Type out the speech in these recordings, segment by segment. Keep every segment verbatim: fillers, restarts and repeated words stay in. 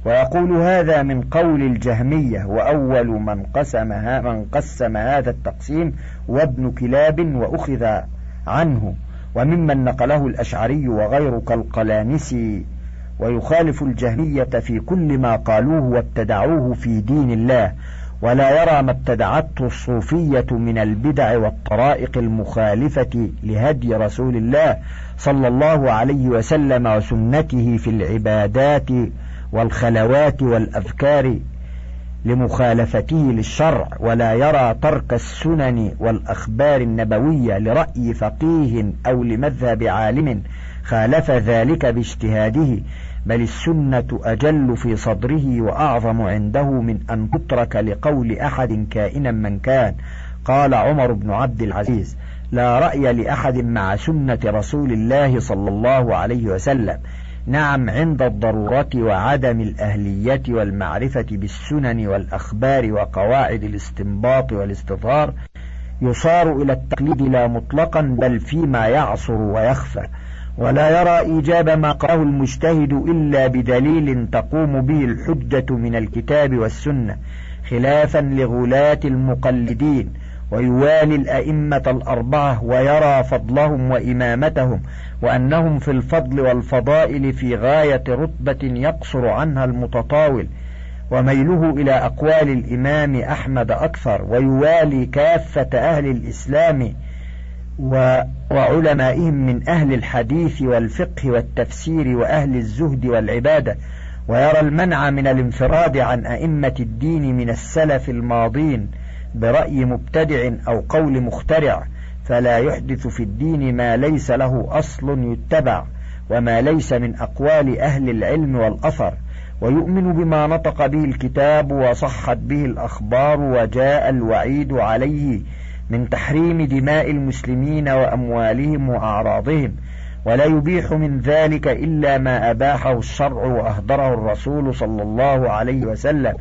ويقول هذا من قول الجهمية، وأول من قسم, من قسم هذا التقسيم وابن كلاب وأخذ عنه، وممن نقله الأشعري وغير كالقلانسي. ويخالف الجهمية في كل ما قالوه وابتدعوه في دين الله، ولا يرى ما ابتدعته الصوفية من البدع والطرائق المخالفة لهدي رسول الله صلى الله عليه وسلم وسنته في العبادات والخلوات والأذكار لمخالفته للشرع، ولا يرى ترك السنن والأخبار النبوية لرأي فقيه أو لمذهب عالم خالف ذلك باجتهاده، بل السنة أجل في صدره وأعظم عنده من أن تترك لقول أحد كائنا من كان. قال عمر بن عبد العزيز: لا رأي لأحد مع سنة رسول الله صلى الله عليه وسلم. نعم، عند الضرورة وعدم الأهلية والمعرفة بالسنن والأخبار وقواعد الاستنباط والاستظهار يصار إلى التقليد لا مطلقا بل فيما يعصر ويخفى، ولا يرى إيجاب ما قاله المجتهد إلا بدليل تقوم به الحجة من الكتاب والسنة، خلافا لغلاة المقلدين. ويوالي الأئمة الأربعة ويرى فضلهم وإمامتهم، وأنهم في الفضل والفضائل في غاية رتبة يقصر عنها المتطاول، وميله إلى أقوال الإمام أحمد أكثر. ويوالي كافة أهل الإسلام وعلمائهم من أهل الحديث والفقه والتفسير وأهل الزهد والعبادة، ويرى المنع من الانفراد عن أئمة الدين من السلف الماضين برأي مبتدع أو قول مخترع، فلا يحدث في الدين ما ليس له أصل يتبع، وما ليس من أقوال أهل العلم والأثر. ويؤمن بما نطق به الكتاب وصحت به الأخبار وجاء الوعيد عليه من تحريم دماء المسلمين وأموالهم وأعراضهم، ولا يبيح من ذلك إلا ما أباحه الشرع وأهدره الرسول صلى الله عليه وسلم.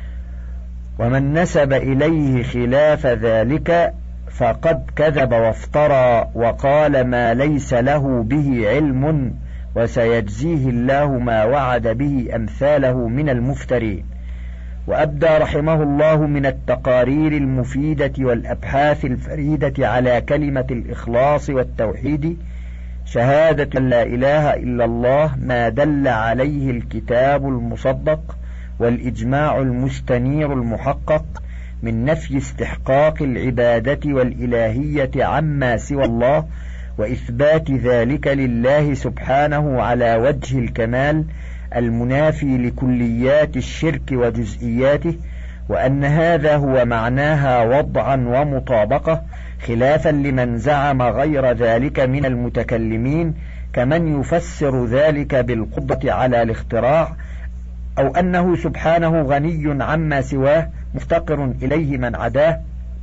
ومن نسب إليه خلاف ذلك فقد كذب وافترى وقال ما ليس له به علم، وسيجزيه الله ما وعد به أمثاله من المفترين. وأبدى رحمه الله من التقارير المفيدة والأبحاث الفريدة على كلمة الإخلاص والتوحيد شهادة لا إله إلا الله ما دل عليه الكتاب المصدق والإجماع المستنير المحقق من نفي استحقاق العبادة والإلهية عما سوى الله، وإثبات ذلك لله سبحانه على وجه الكمال المنافي لكليات الشرك وجزئياته، وأن هذا هو معناها وضعا ومطابقة، خلافا لمن زعم غير ذلك من المتكلمين كمن يفسر ذلك بالقدرة على الاختراع، أو أنه سبحانه غني عما سواه مفتقر إليه من عداه،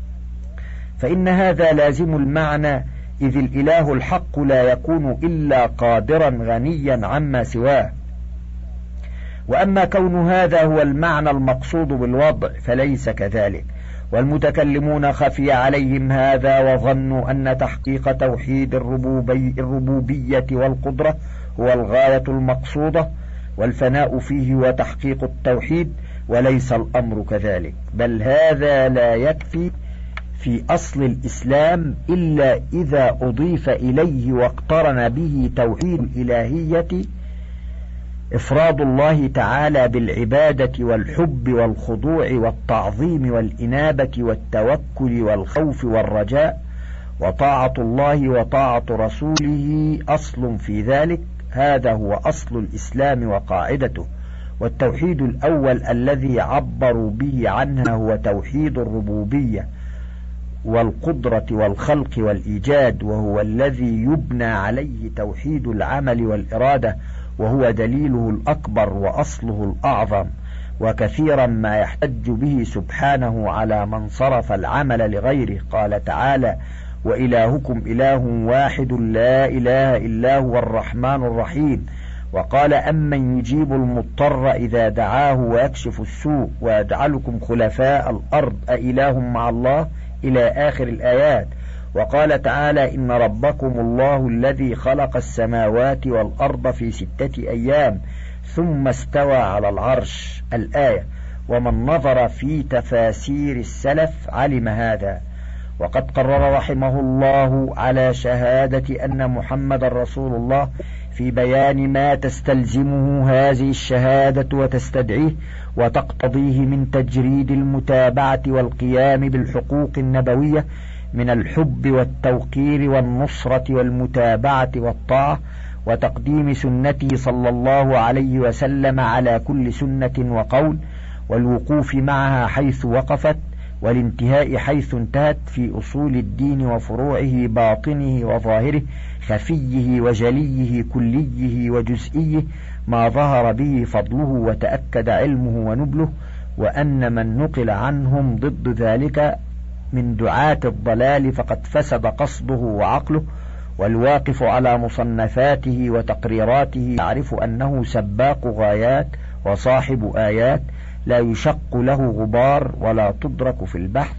فإن هذا لازم المعنى، إذ الإله الحق لا يكون إلا قادرا غنيا عما سواه. وأما كون هذا هو المعنى المقصود بالوضع فليس كذلك، والمتكلمون خفي عليهم هذا وظنوا أن تحقيق توحيد الربوبي الربوبية والقدرة هو الغاية المقصودة، والفناء فيه وتحقيق التوحيد، وليس الأمر كذلك، بل هذا لا يكفي في أصل الإسلام إلا إذا أضيف إليه واقترن به توحيد الإلهية، إفراد الله تعالى بالعبادة والحب والخضوع والتعظيم والإنابة والتوكل والخوف والرجاء، وطاعة الله وطاعة رسوله أصل في ذلك. هذا هو أصل الإسلام وقاعدته. والتوحيد الأول الذي عبروا به عنها هو توحيد الربوبية والقدرة والخلق والإيجاد، وهو الذي يبنى عليه توحيد العمل والإرادة، وهو دليله الأكبر وأصله الأعظم. وكثيرا ما يحتج به سبحانه على من صرف العمل لغيره. قال تعالى: وإلهكم إله واحد لا إله إلا هو الرحمن الرحيم. وقال: أمن يجيب المضطر إذا دعاه ويكشف السوء ويجعلكم خلفاء الأرض أإله مع الله، إلى آخر الآيات. وقال تعالى: إن ربكم الله الذي خلق السماوات والأرض في ستة أيام ثم استوى على العرش الآية. ومن نظر في تفاسير السلف علم هذا. وقد قرر رحمه الله على شهادة أن محمد رسول الله في بيان ما تستلزمه هذه الشهادة وتستدعيه وتقتضيه من تجريد المتابعة والقيام بالحقوق النبوية من الحب والتوقير والنصرة والمتابعة والطاعة، وتقديم سنته صلى الله عليه وسلم على كل سنة وقول، والوقوف معها حيث وقفت، والانتهاء حيث انتهت، في أصول الدين وفروعه، باطنه وظاهره، خفيه وجليه، كليه وجزئيه، ما ظهر به فضله وتأكد علمه ونبله. وأن من نقل عنهم ضد ذلك من دعاة الضلال فقد فسد قصده وعقله. والواقف على مصنفاته وتقريراته يعرف أنه سباق غايات وصاحب آيات لا يشق له غبار ولا تدرك في البحث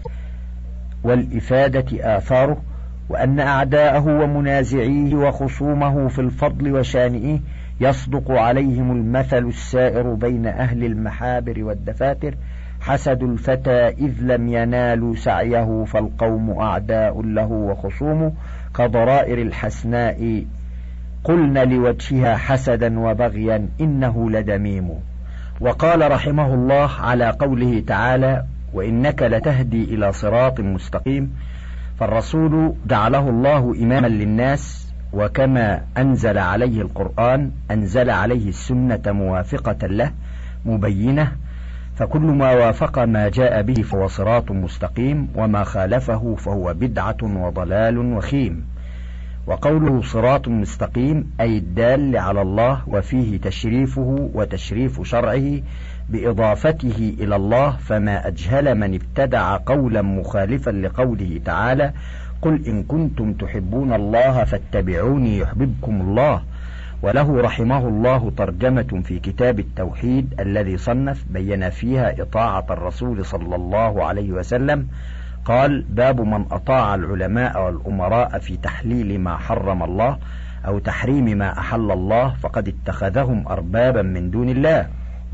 والإفادة آثاره. وأن أعداءه ومنازعيه وخصومه في الفضل وشانئه يصدق عليهم المثل السائر بين أهل المحابر والدفاتر: حسد الفتى إذ لم ينالوا سعيه، فالقوم أعداء له وخصوم، كضرائر الحسناء قلن لوجهها حسدا وبغيا، إنه لدميم. وقال رحمه الله على قوله تعالى: وإنك لتهدي إلى صراط مستقيم، فالرسول جعله الله إماما للناس، وكما أنزل عليه القرآن أنزل عليه السنة موافقة له مبينة، فكل ما وافق ما جاء به فهو صراط مستقيم، وما خالفه فهو بدعة وضلال وخيم. وقوله صراط مستقيم أي الدال على الله، وفيه تشريفه وتشريف شرعه بإضافته إلى الله، فما أجهل من ابتدع قولا مخالفا لقوله تعالى: قل إن كنتم تحبون الله فاتبعوني يحببكم الله. وله رحمه الله ترجمة في كتاب التوحيد الذي صنف بين فيها إطاعة الرسول صلى الله عليه وسلم. قال: باب من أطاع العلماء والأمراء في تحليل ما حرم الله أو تحريم ما أحل الله فقد اتخذهم أربابا من دون الله.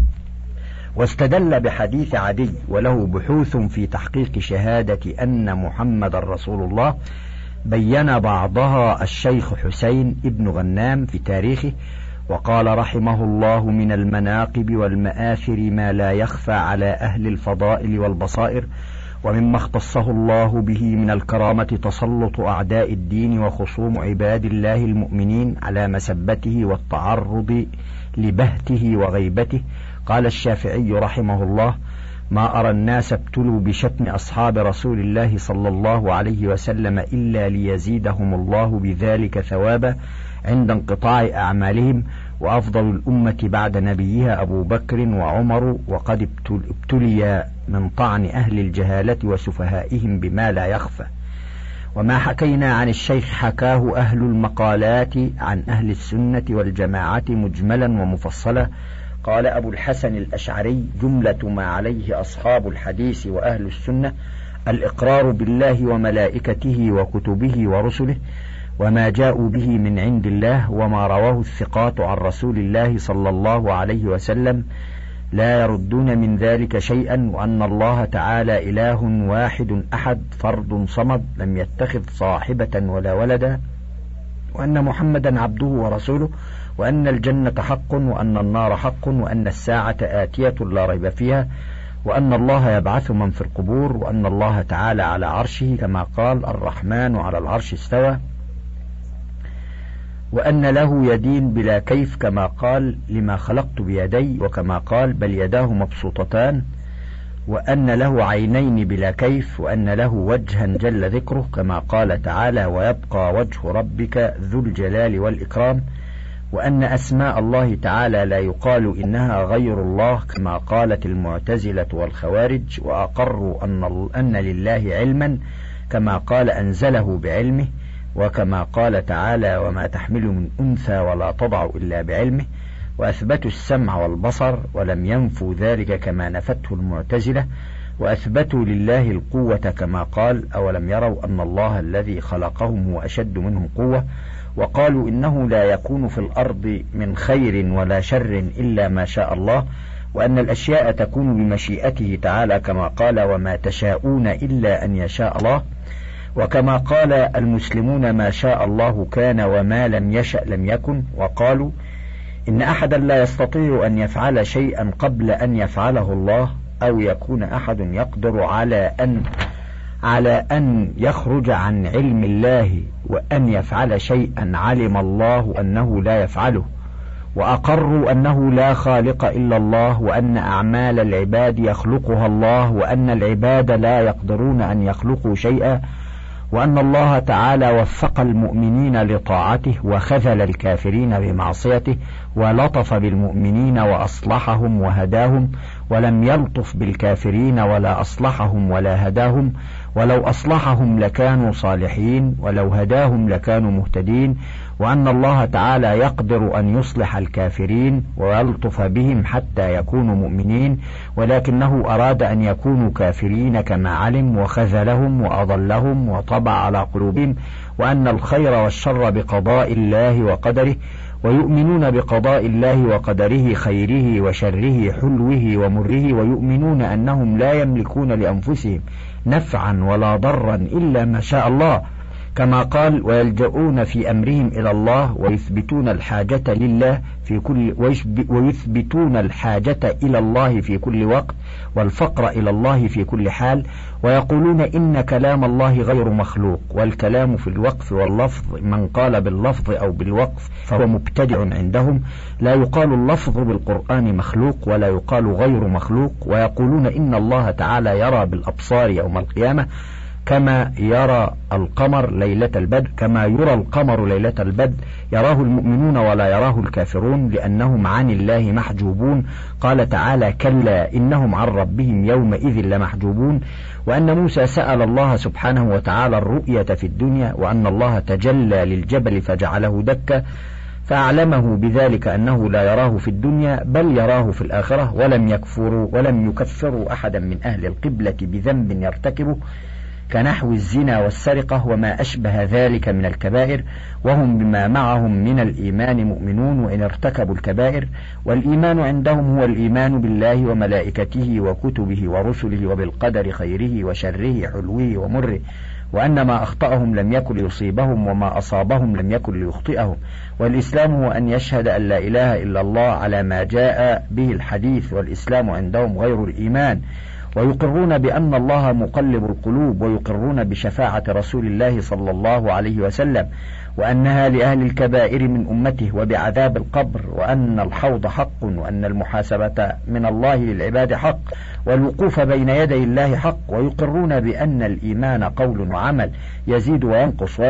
واستدل بحديث عدي، وله بحوث في تحقيق شهادة أن محمد رسول الله، بين بعضها الشيخ حسين ابن غنام في تاريخه، وقال رحمه الله: من المناقب والمآثر ما لا يخفى على أهل الفضائل والبصائر، ومما اختصه الله به من الكرامة تسلط أعداء الدين وخصوم عباد الله المؤمنين على مسبته والتعرض لبهته وغيبته. قال الشافعي رحمه الله: ما أرى الناس ابتلوا بشتم أصحاب رسول الله صلى الله عليه وسلم إلا ليزيدهم الله بذلك ثوابا عند انقطاع أعمالهم، وأفضل الأمة بعد نبيها أبو بكر وعمر، وقد ابتلي من طعن أهل الجهالة وسفهائهم بما لا يخفى. وما حكينا عن الشيخ حكاه أهل المقالات عن أهل السنة والجماعة مجملا ومفصلا. قال أبو الحسن الأشعري: جملة ما عليه أصحاب الحديث وأهل السنة الإقرار بالله وملائكته وكتبه ورسله، وما جاءوا به من عند الله، وما رواه الثقات عن رسول الله صلى الله عليه وسلم، لا يردون من ذلك شيئا، وأن الله تعالى إله واحد أحد فرد صمد لم يتخذ صاحبة ولا ولدا، وأن محمدا عبده ورسوله، وأن الجنة حق، وأن النار حق، وأن الساعة آتية لا ريب فيها، وأن الله يبعث من في القبور، وأن الله تعالى على عرشه كما قال: الرحمن على العرش استوى، وأن له يدين بلا كيف كما قال: لما خلقت بيدي، وكما قال: بل يداه مبسوطتان، وأن له عينين بلا كيف، وأن له وجها جل ذكره كما قال تعالى: ويبقى وجه ربك ذو الجلال والإكرام، وأن أسماء الله تعالى لا يقال إنها غير الله كما قالت المعتزلة والخوارج، وأقروا أن, أن لله علما كما قال أنزله بعلمه، وكما قال تعالى: وما تحمل من أنثى ولا تضع إلا بعلمه، وأثبتوا السمع والبصر ولم ينفوا ذلك كما نفته المعتزلة، وأثبتوا لله القوة كما قال: أولم يروا أن الله الذي خلقهم هو أشد منهم قوة، وقالوا إنه لا يكون في الأرض من خير ولا شر إلا ما شاء الله، وأن الأشياء تكون بمشيئته تعالى كما قال وما تشاءون إلا أن يشاء الله، وكما قال المسلمون ما شاء الله كان وما لم يشأ لم يكن. وقالوا إن أحدا لا يستطيع أن يفعل شيئا قبل أن يفعله الله، أو يكون أحد يقدر على أن على أن يخرج عن علم الله وأن يفعل شيئا علم الله أنه لا يفعله، وأقروا أنه لا خالق إلا الله، وأن أعمال العباد يخلقها الله، وأن العباد لا يقدرون أن يخلقوا شيئا، وأن الله تعالى وفق المؤمنين لطاعته وخذل الكافرين بمعصيته، ولطف بالمؤمنين وأصلحهم وهداهم، ولم يلطف بالكافرين ولا أصلحهم ولا هداهم، ولو أصلحهم لكانوا صالحين، ولو هداهم لكانوا مهتدين، وأن الله تعالى يقدر أن يصلح الكافرين ويلطف بهم حتى يكونوا مؤمنين، ولكنه أراد أن يكونوا كافرين كما علم، وخذلهم وأضلهم وطبع على قلوبهم، وأن الخير والشر بقضاء الله وقدره، ويؤمنون بقضاء الله وقدره خيره وشره حلوه ومره، ويؤمنون أنهم لا يملكون لأنفسهم نفعا ولا ضرا إلا ما شاء الله، كما قال ويلجؤون في أمرهم إلى الله، ويثبتون الحاجة لله في كل ويثبتون الحاجة إلى الله في كل وقت، والفقر إلى الله في كل حال، ويقولون إن كلام الله غير مخلوق، والكلام في الوقف واللفظ من قال باللفظ أو بالوقف فهو مبتدع عندهم، لا يقال اللفظ بالقرآن مخلوق ولا يقال غير مخلوق، ويقولون إن الله تعالى يرى بالأبصار يوم القيامة كما يرى القمر ليلة البدر كما يرى القمر ليلة البدر، يراه المؤمنون ولا يراه الكافرون لأنهم عن الله محجوبون. قال تعالى كلا إنهم عن ربهم يومئذ لمحجوبون. وأن موسى سأل الله سبحانه وتعالى الرؤية في الدنيا، وأن الله تجلى للجبل فجعله دكا، فأعلمه بذلك أنه لا يراه في الدنيا بل يراه في الآخرة، ولم يكفروا ولم يكفروا أحدا من أهل القبلة بذنب يرتكبه كنحو الزنا والسرقة وما أشبه ذلك من الكبائر، وهم بما معهم من الإيمان مؤمنون وإن ارتكبوا الكبائر. والإيمان عندهم هو الإيمان بالله وملائكته وكتبه ورسله وبالقدر خيره وشره حلوه ومره، وأن ما أخطأهم لم يكن ليصيبهم وما أصابهم لم يكن ليخطئهم. والإسلام هو أن يشهد أن لا إله إلا الله على ما جاء به الحديث، والإسلام عندهم غير الإيمان، ويقرون بأن الله مقلب القلوب، ويقرون بشفاعة رسول الله صلى الله عليه وسلم، وأنها لأهل الكبائر من أمته، وبعذاب القبر، وأن الحوض حق، وأن المحاسبة من الله للعباد حق، والوقوف بين يدي الله حق. ويقرون بأن الإيمان قول وعمل يزيد وينقص،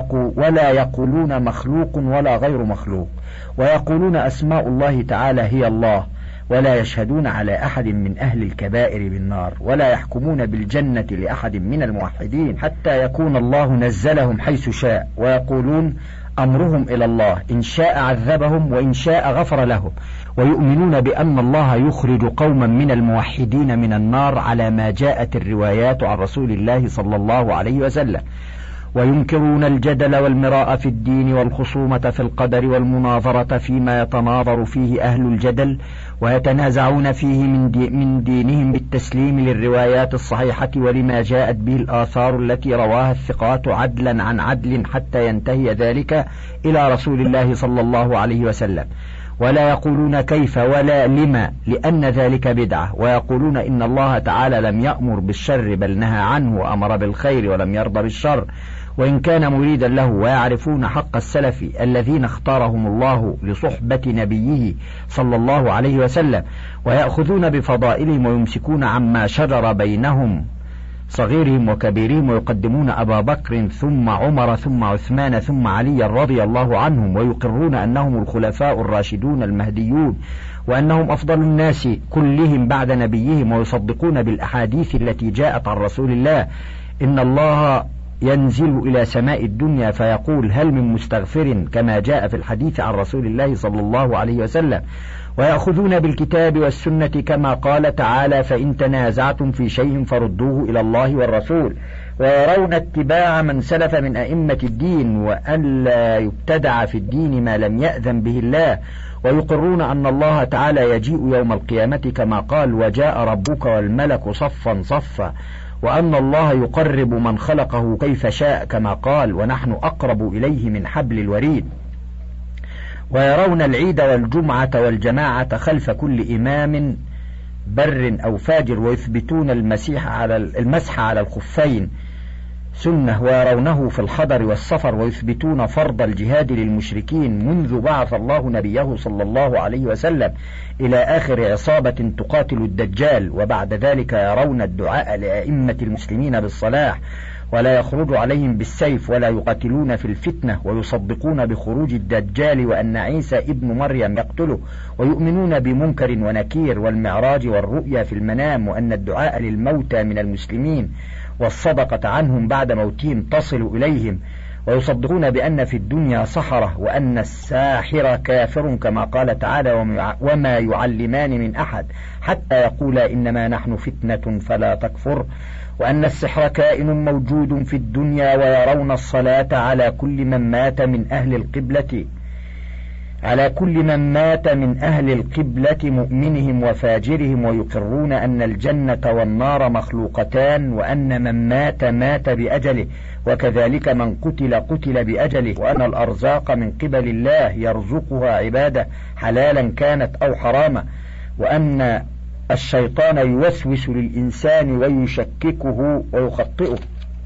ولا يقولون مخلوق ولا غير مخلوق، ويقولون أسماء الله تعالى هي الله، ولا يشهدون على أحد من أهل الكبائر بالنار، ولا يحكمون بالجنة لأحد من الموحدين حتى يكون الله نزلهم حيث شاء، ويقولون أمرهم إلى الله، إن شاء عذبهم وإن شاء غفر لهم. ويؤمنون بأن الله يخرج قوما من الموحدين من النار على ما جاءت الروايات عن رسول الله صلى الله عليه وسلم. وينكرون الجدل والمراء في الدين والخصومة في القدر والمناظرة فيما يتناظر فيه أهل الجدل، ويتنازعون فيه من, دي من دينهم بالتسليم للروايات الصحيحة ولما جاءت به الآثار التي رواها الثقات عدلا عن عدل حتى ينتهي ذلك إلى رسول الله صلى الله عليه وسلم. ولا يقولون كيف ولا لما لأن ذلك بدعة. ويقولون إن الله تعالى لم يأمر بالشر بل نهى عنه، وأمر بالخير ولم يرضى بالشر وإن كان مريدا له. ويعرفون حق السلف الذين اختارهم الله لصحبة نبيه صلى الله عليه وسلم، ويأخذون بفضائلهم ويمسكون عما شجر بينهم صغيرهم وكبيرهم، ويقدمون أبا بكر ثم عمر ثم عثمان ثم علي رضي الله عنهم، ويقرون أنهم الخلفاء الراشدون المهديون، وأنهم أفضل الناس كلهم بعد نبيهم، ويصدقون بالأحاديث التي جاءت عن رسول الله إن الله ينزل إلى سماء الدنيا فيقول هل من مستغفر، كما جاء في الحديث عن رسول الله صلى الله عليه وسلم. ويأخذون بالكتاب والسنة كما قال تعالى فإن تنازعتم في شيء فردوه إلى الله والرسول. ويرون اتباع من سلف من أئمة الدين، وأن لا يبتدع في الدين ما لم يأذن به الله، ويقرون أن الله تعالى يجيء يوم القيامة كما قال: وجاء ربك والملك صفا صفا، وأن الله يقرب من خلقه كيف شاء كما قال: ونحن أقرب إليه من حبل الوريد. ويرون العيد والجمعة والجماعة خلف كل إمام بر أو فاجر، ويثبتون المسيح على المسح على الخفين سنة، ويرونه في الحضر والسفر، ويثبتون فرض الجهاد للمشركين منذ بعث الله نبيه صلى الله عليه وسلم إلى آخر عصابة تقاتل الدجال. وبعد ذلك يرون الدعاء لأئمة المسلمين بالصلاح، ولا يخرج عليهم بالسيف، ولا يقاتلون في الفتنة، ويصدقون بخروج الدجال وأن عيسى ابن مريم يقتله، ويؤمنون بمنكر ونكير والمعراج والرؤيا في المنام، وأن الدعاء للموتى من المسلمين والصدقة عنهم بعد موتهم تصل إليهم، ويصدقون بأن في الدنيا سحرة، وأن الساحر كافر كما قال تعالى: وما يعلمان من أحد حتى يقولا إنما نحن فتنة فلا تكفر، وأن السحر كائن موجود في الدنيا، ويرون الصلاة على كل من مات من أهل القبلة على كل من مات من أهل القبلة مؤمنهم وفاجرهم، ويقرون أن الجنة والنار مخلوقتان، وأن من مات مات بأجله، وكذلك من قتل قتل بأجله، وأن الأرزاق من قبل الله يرزقها عباده حلالا كانت أو حراما، وأن الشيطان يوسوس للإنسان ويشككه ويخطئه،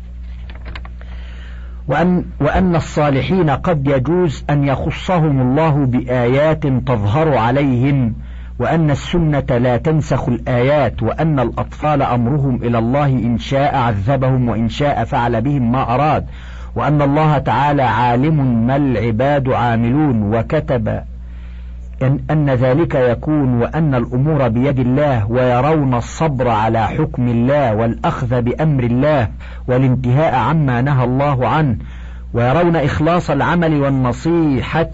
وأن, وأن الصالحين قد يجوز أن يخصهم الله بآيات تظهر عليهم، وأن السنة لا تنسخ الآيات، وأن الأطفال أمرهم إلى الله إن شاء عذبهم وإن شاء فعل بهم ما أراد، وأن الله تعالى عالم ما العباد عاملون، وكتب إن, أن ذلك يكون، وأن الأمور بيد الله، ويرون الصبر على حكم الله والأخذ بأمر الله والانتهاء عما نهى الله عنه، ويرون إخلاص العمل والنصيحة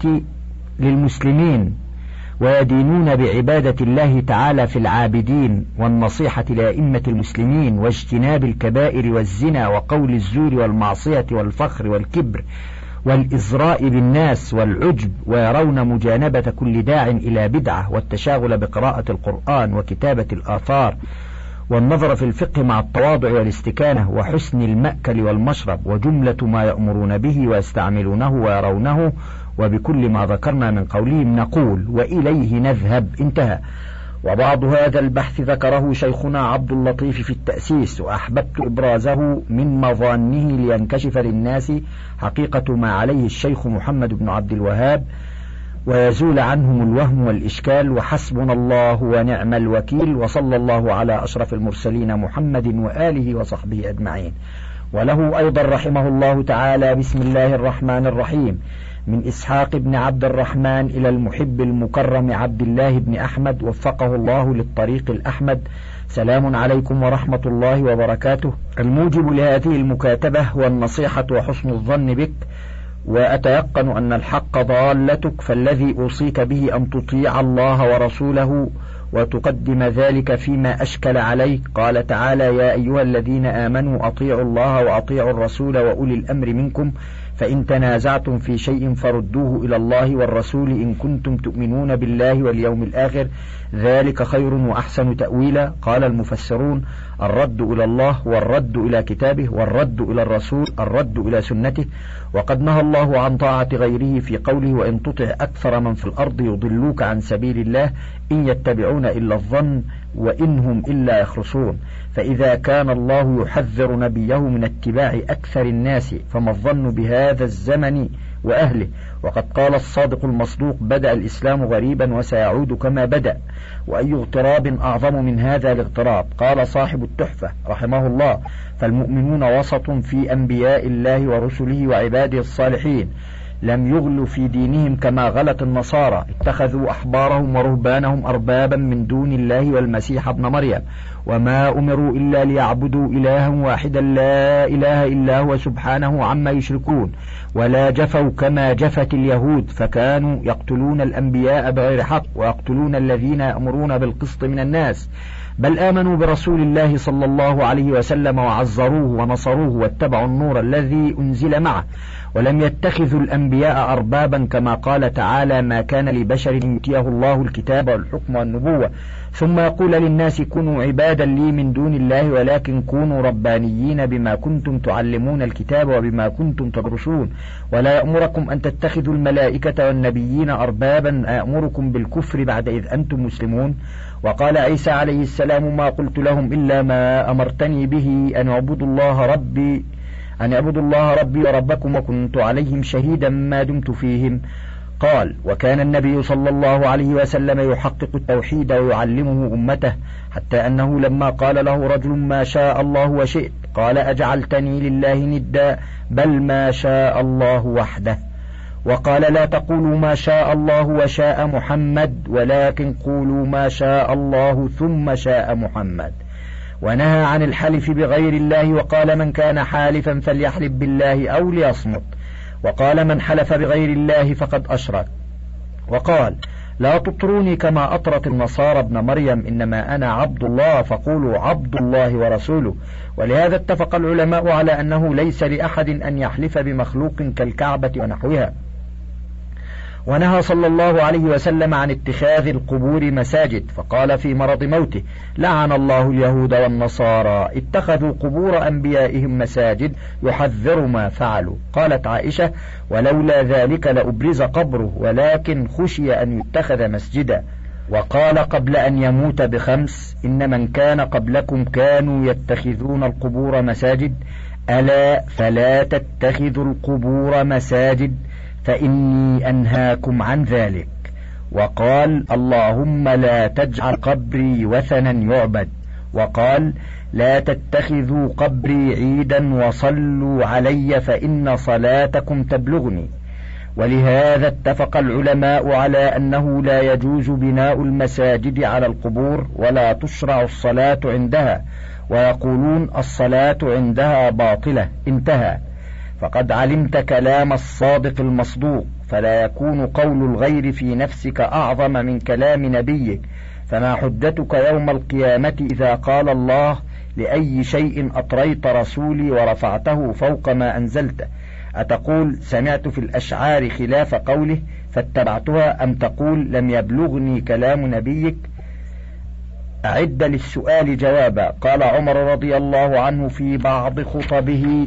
للمسلمين، ويدينون بعبادة الله تعالى في العابدين، والنصيحة لأئمة المسلمين، واجتناب الكبائر والزنا وقول الزور والمعصية والفخر والكبر والإزراء بالناس والعجب، ويرون مجانبة كل داع إلى بدعة، والتشاغل بقراءة القرآن وكتابة الآثار، والنظر في الفقه مع التواضع والاستكانة، وحسن المأكل والمشرب، وجملة ما يأمرون به ويستعملونه ويرونه، وبكل ما ذكرنا من قولهم نقول وإليه نذهب. انتهى. وبعض هذا البحث ذكره شيخنا عبد اللطيف في التأسيس، وأحببت إبرازه من مظانه لينكشف للناس حقيقة ما عليه الشيخ محمد بن عبد الوهاب، ويزول عنهم الوهم والإشكال، وحسبنا الله ونعم الوكيل، وصلى الله على أشرف المرسلين محمد وآله وصحبه أجمعين. وله أيضا رحمه الله تعالى: بسم الله الرحمن الرحيم، من إسحاق بن عبد الرحمن إلى المحب المكرم عبد الله بن أحمد، وفقه الله للطريق الأحمد. سلام عليكم ورحمة الله وبركاته. الموجب لهذه المكاتبة هو النصيحة وحسن الظن بك، وأتيقن أن الحق ضالتك، فالذي أوصيك به أن تطيع الله ورسوله وتقدم ذلك فيما أشكل عليك. قال تعالى: يا أيها الذين آمنوا أطيعوا الله وأطيعوا الرسول وأولي الأمر منكم، فإن تنازعتم في شيء فردوه إلى الله والرسول إن كنتم تؤمنون بالله واليوم الآخر، ذلك خير وأحسن تأويلا. قال المفسرون: الرد إلى الله، والرد إلى كتابه، والرد إلى الرسول، الرد إلى سنته. وقد نهى الله عن طاعة غيره في قوله: وإن تطع أكثر من في الأرض يضلوك عن سبيل الله إن يتبعون إلا الظن وإن هم إلا يخرصون. فإذا كان الله يحذر نبيه من اتباع أكثر الناس، فما الظن بهذا الزمن وأهله؟ وقد قال الصادق المصدوق: بدأ الإسلام غريبا وسيعود كما بدأ، وأي اغتراب أعظم من هذا الاغتراب؟ قال صاحب التحفة رحمه الله: فالمؤمنون وسط في أنبياء الله ورسله وعباده الصالحين، لم يغلوا في دينهم كما غلت النصارى، اتخذوا أحبارهم ورهبانهم أربابا من دون الله والمسيح ابن مريم، وما أمروا إلا ليعبدوا إلها واحدا لا إله إلا هو سبحانه عما يشركون. ولا جفوا كما جفت اليهود، فكانوا يقتلون الأنبياء بغير حق، ويقتلون الذين يأمرون بالقسط من الناس، بل آمنوا برسول الله صلى الله عليه وسلم وعزروه ونصروه واتبعوا النور الذي أنزل معه، ولم يتخذوا الأنبياء أربابا كما قال تعالى: ما كان لبشر يؤتيه الله الكتاب والحكم والنبوة ثم يقول للناس كونوا عبادا لي من دون الله ولكن كونوا ربانيين بما كنتم تعلمون الكتاب وبما كنتم تدرسون، ولا يأمركم أن تتخذوا الملائكة والنبيين أربابا أأمركم بالكفر بعد إذ أنتم مسلمون. وقال عيسى عليه السلام: ما قلت لهم إلا ما أمرتني به أن اعبدوا الله ربي أن اعبدوا الله ربي وربكم وكنت عليهم شهيدا ما دمت فيهم. قال: وكان النبي صلى الله عليه وسلم يحقق التوحيد ويعلمه أمته، حتى أنه لما قال له رجل: ما شاء الله وشئت، قال: أجعلتني لله ندا، بل ما شاء الله وحده. وقال: لا تقولوا ما شاء الله وشاء محمد، ولكن قولوا ما شاء الله ثم شاء محمد. ونهى عن الحلف بغير الله، وقال: من كان حالفا فليحلف بالله أو ليصمت، وقال: من حلف بغير الله فقد أشرك. وقال: لا تطروني كما أطرت النصارى ابن مريم، إنما أنا عبد الله فقولوا عبد الله ورسوله. ولهذا اتفق العلماء على أنه ليس لأحد أن يحلف بمخلوق كالكعبة ونحوها. ونهى صلى الله عليه وسلم عن اتخاذ القبور مساجد، فقال في مرض موته: لعن الله اليهود والنصارى اتخذوا قبور أنبيائهم مساجد يحذر ما فعلوا. قالت عائشة: ولولا ذلك لأبرز قبره، ولكن خشي أن يتخذ مسجدا. وقال قبل أن يموت بخمس: إن من كان قبلكم كانوا يتخذون القبور مساجد، ألا فلا تتخذوا القبور مساجد فإني أنهاكم عن ذلك. وقال: اللهم لا تجعل قبري وثنا يعبد. وقال: لا تتخذوا قبري عيدا وصلوا علي فإن صلاتكم تبلغني. ولهذا اتفق العلماء على أنه لا يجوز بناء المساجد على القبور، ولا تشرع الصلاة عندها، ويقولون الصلاة عندها باطلة. انتهى. فقد علمت كلام الصادق المصدوق، فلا يكون قول الغير في نفسك أعظم من كلام نبيك، فما حجتك يوم القيامة إذا قال الله: لأي شيء أطريت رسولي ورفعته فوق ما أنزلته؟ أتقول سمعت في الأشعار خلاف قوله فاتبعتها، أم تقول لم يبلغني كلام نبيك؟ أعد للسؤال جوابا. قال عمر رضي الله عنه في بعض خطبه: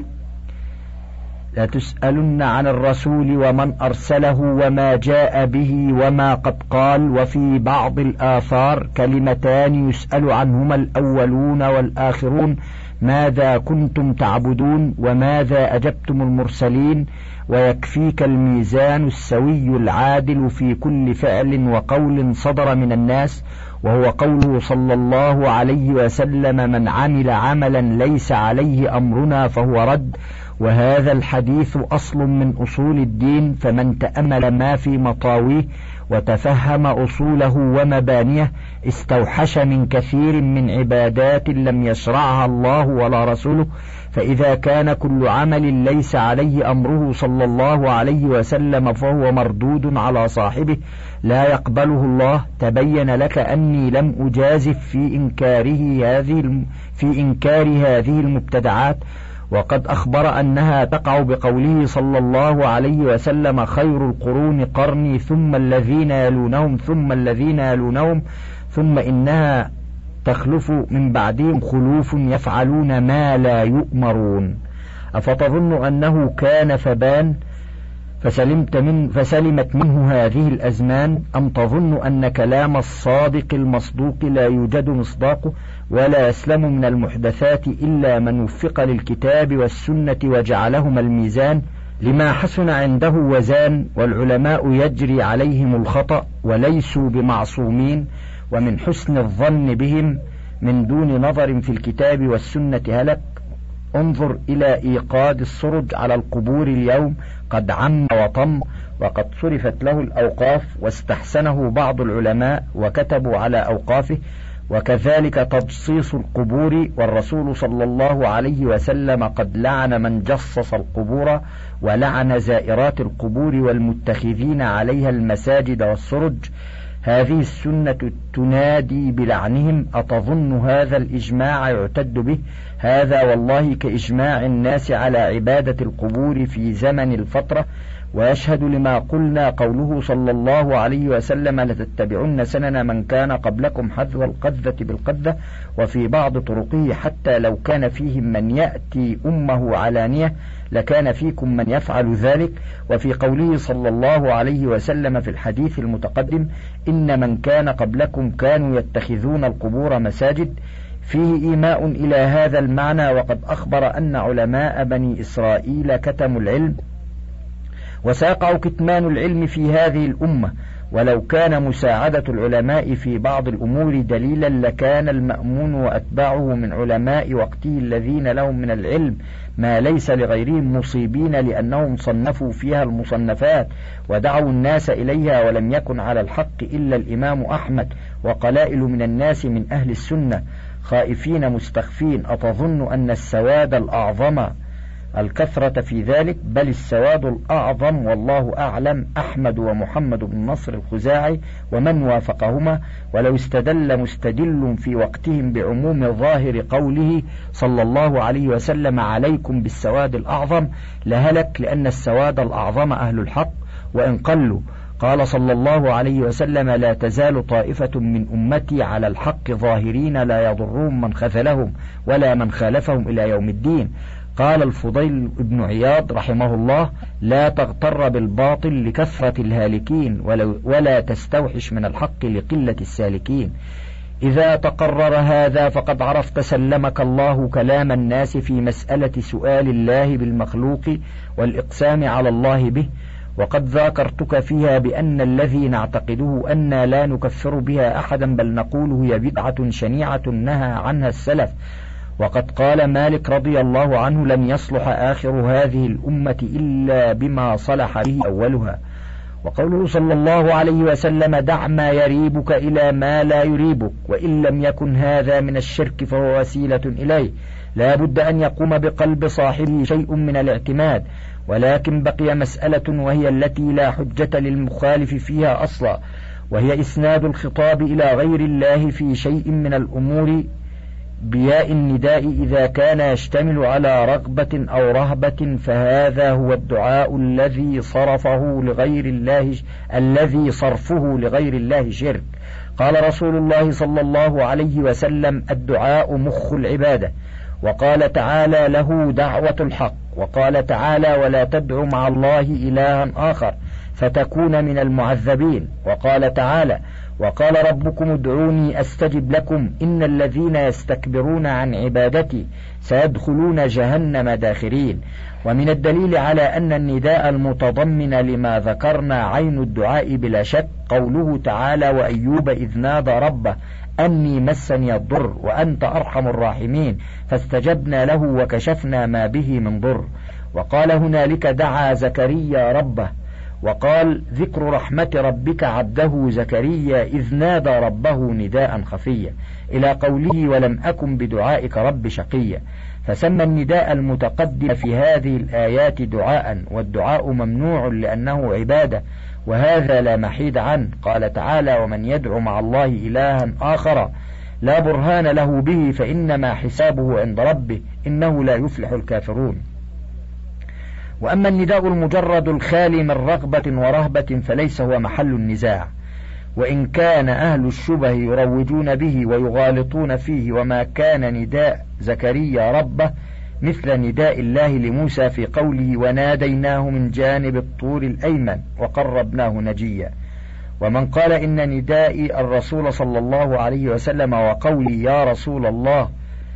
لتسألن عن الرسول ومن أرسله وما جاء به وما قد قال. وفي بعض الآثار: كلمتان يسأل عنهما الأولون والآخرون، ماذا كنتم تعبدون وماذا أجبتم المرسلين؟ ويكفيك الميزان السوي العادل في كل فعل وقول صدر من الناس، وهو قوله صلى الله عليه وسلم: من عمل عملا ليس عليه أمرنا فهو رد. وهذا الحديث أصل من أصول الدين، فمن تأمل ما في مطاويه وتفهم أصوله ومبانيه استوحش من كثير من عبادات لم يشرعها الله ولا رسوله. فإذا كان كل عمل ليس عليه أمره صلى الله عليه وسلم فهو مردود على صاحبه لا يقبله الله. تبين لك أني لم أجازف في إنكاره هذه في إنكار هذه المبتدعات، وقد أخبر أنها تقع بقوله صلى الله عليه وسلم: خير القرون قرني ثم الذين يلونهم ثم الذين يلونهم ثم إنها تخلف من بعدهم خلوف يفعلون ما لا يؤمرون. أفتظن أنه كان فبان فسلمت من فسلمت منه هذه الأزمان، أم تظن أن كلام الصادق المصدوق لا يوجد مصداقه ولا يسلم من المحدثات إلا من وفق للكتاب والسنة وجعلهما الميزان لما حسن عنده وزان؟ والعلماء يجري عليهم الخطأ وليسوا بمعصومين، ومن حسن الظن بهم من دون نظر في الكتاب والسنة هلك. انظر إلى إيقاد السرج على القبور اليوم قد عم وطم، وقد صرفت له الأوقاف واستحسنه بعض العلماء وكتبوا على أوقافه، وكذلك تجصيص القبور، والرسول صلى الله عليه وسلم قد لعن من جصص القبور ولعن زائرات القبور والمتخذين عليها المساجد والسرج. هذه السنة تنادي بلعنهم. أتظن هذا الإجماع يعتد به؟ هذا والله كإجماع الناس على عبادة القبور في زمن الفترة. ويشهد لما قلنا قوله صلى الله عليه وسلم: لتتبعن سنن من كان قبلكم حذو القذة بالقذة. وفي بعض طرقه: حتى لو كان فيهم من يأتي أمه علانية لكان فيكم من يفعل ذلك. وفي قوله صلى الله عليه وسلم في الحديث المتقدم: إن من كان قبلكم كانوا يتخذون القبور مساجد، فيه إيماء إلى هذا المعنى. وقد أخبر أن علماء بني إسرائيل كتموا العلم، وسيقع كتمان العلم في هذه الأمة. ولو كان مساعدة العلماء في بعض الأمور دليلا لكان المأمون وأتباعه من علماء وقته الذين لهم من العلم ما ليس لغيرهم مصيبين، لأنهم صنفوا فيها المصنفات ودعوا الناس إليها، ولم يكن على الحق إلا الإمام أحمد وقلائل من الناس من أهل السنة خائفين مستخفين. أتظن أن السواد الأعظم الكثرة في ذلك؟ بل السواد الأعظم والله أعلم أحمد ومحمد بن نصر الخزاعي ومن وافقهما. ولو استدل مستدل في وقتهم بعموم ظاهر قوله صلى الله عليه وسلم: عليكم بالسواد الأعظم، لهلك، لأن السواد الأعظم أهل الحق وإن قلوا. قال صلى الله عليه وسلم: لا تزال طائفة من أمتي على الحق ظاهرين لا يضرهم من خذلهم ولا من خالفهم إلى يوم الدين. قال الفضيل بن عياض رحمه الله: لا تغتر بالباطل لكثرة الهالكين، ولا تستوحش من الحق لقلة السالكين. إذا تقرر هذا فقد عرفت سلمك الله كلام الناس في مسألة سؤال الله بالمخلوق والإقسام على الله به. وقد ذاكرتك فيها بأن الذي نعتقده أن لا نكفر بها أحدا، بل نقول هي بدعة شنيعة نهى عنها السلف. وقد قال مالك رضي الله عنه: لم يصلح آخر هذه الأمة إلا بما صلح به أولها. وقوله صلى الله عليه وسلم: دع ما يريبك إلى ما لا يريبك، وإن لم يكن هذا من الشرك فهو وسيلة إليه. لا بد أن يقوم بقلب صاحبه شيء من الاعتماد. ولكن بقي مسألة، وهي التي لا حجة للمخالف فيها أصلا، وهي إسناد الخطاب إلى غير الله في شيء من الأمور بياء النداء إذا كان يشتمل على رغبة أو رهبة، فهذا هو الدعاء الذي صرفه لغير الله الذي صرفه لغير الله شرك. قال رسول الله صلى الله عليه وسلم: الدعاء مخ العبادة. وقال تعالى: له دعوة الحق. وقال تعالى: ولا تدع مع الله إلها آخر فتكون من المعذبين. وقال تعالى: وقال ربكم ادعوني أستجب لكم إن الذين يستكبرون عن عبادتي سيدخلون جهنم داخرين. ومن الدليل على أن النداء المتضمن لما ذكرنا عين الدعاء بلا شك قوله تعالى: وأيوب إذ نادى ربه أني مسني الضر وأنت أرحم الراحمين فاستجبنا له وكشفنا ما به من ضر. وقال: هنالك دعا زكريا ربه. وقال: ذكر رحمة ربك عبده زكريا إذ نادى ربه نداء خفيا، إلى قوله: ولم أكن بدعائك رب شقيا. فسمى النداء المتقدم في هذه الآيات دعاء، والدعاء ممنوع لأنه عبادة، وهذا لا محيد عنه. قال تعالى: ومن يدعو مع الله إلها آخر لا برهان له به فإنما حسابه عند ربه إنه لا يفلح الكافرون. وأما النداء المجرد الخالي من رغبة ورهبة فليس هو محل النزاع، وإن كان أهل الشبه يروجون به ويغالطون فيه. وما كان نداء زكريا ربه مثل نداء الله لموسى في قوله: وناديناه من جانب الطور الأيمن وقربناه نجيا. ومن قال إن نداء الرسول صلى الله عليه وسلم وقولي يا رسول الله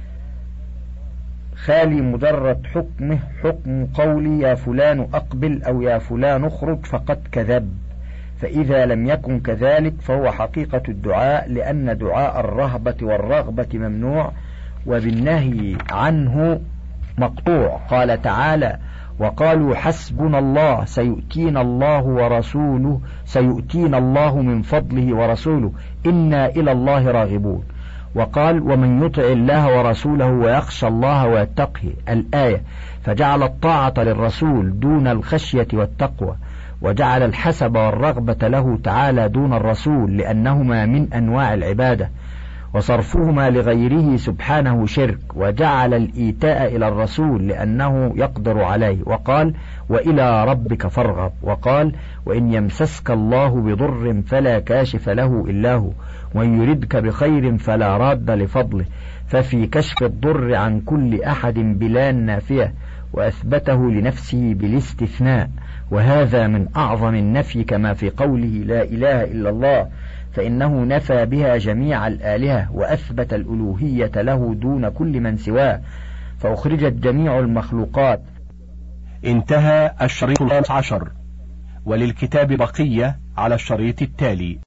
خالي مجرد حكمه حكم قولي يا فلان أقبل أو يا فلان اخرج فقد كذب. فإذا لم يكن كذلك فهو حقيقة الدعاء، لأن دعاء الرهبة والرغبة ممنوع، وبالنهي عنه مقطوع. قال تعالى: وقالوا حسبنا الله سيؤتينا الله ورسوله سيؤتينا الله من فضله ورسوله إنا إلى الله راغبون. وقال: ومن يطع الله ورسوله ويخشى الله ويتقه، الآية، فجعل الطاعة للرسول دون الخشية والتقوى، وجعل الحسب والرغبة له تعالى دون الرسول لأنهما من أنواع العبادة، وصرفهما لغيره سبحانه شرك، وجعل الإيتاء إلى الرسول لأنه يقدر عليه، وقال: وإلى ربك فارغب. وقال: وإن يمسسك الله بضر فلا كاشف له إلا هو، وإن يردك بخير فلا راد لفضله، ففي كشف الضر عن كل أحد بلا نافية، وأثبته لنفسه بالاستثناء، وهذا من أعظم النفي، كما في قوله لا إله إلا الله، فإنه نفى بها جميع الآلهة وأثبت الألوهية له دون كل من سواه، فأخرجت جميع المخلوقات. انتهى الشريط الخامس عشر، وللكتاب بقية على الشريط التالي.